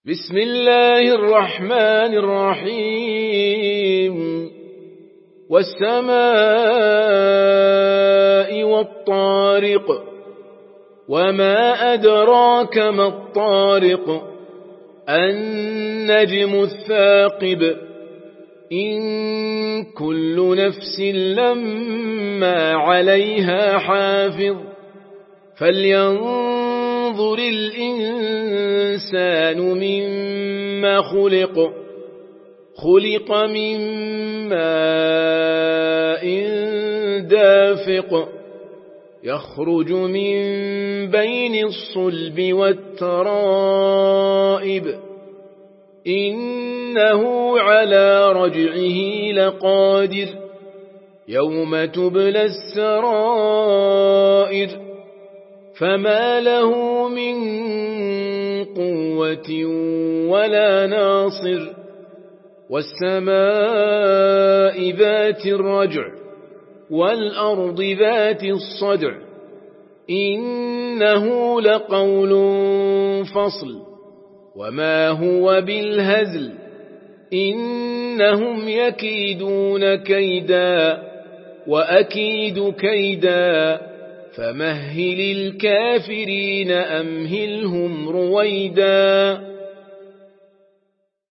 بسم الله الرحمن الرحيم والسماء والطارق وما أدراك ما الطارق النجم الثاقب إن كل نفس لما عليها حافظ فلينظر الإنسان مما خلق من ماء دافق يخرج من بين الصلب والترائب إنه على رجعه لقادر يوم تبلى السرائر فما له من قوة ولا ناصر والسماء ذات الرجع والأرض ذات الصدع إنه لقول فصل وما هو بالهزل إنهم يكيدون كيدا وأكيد كيدا فمهل الكافرين أمهلهم رويدا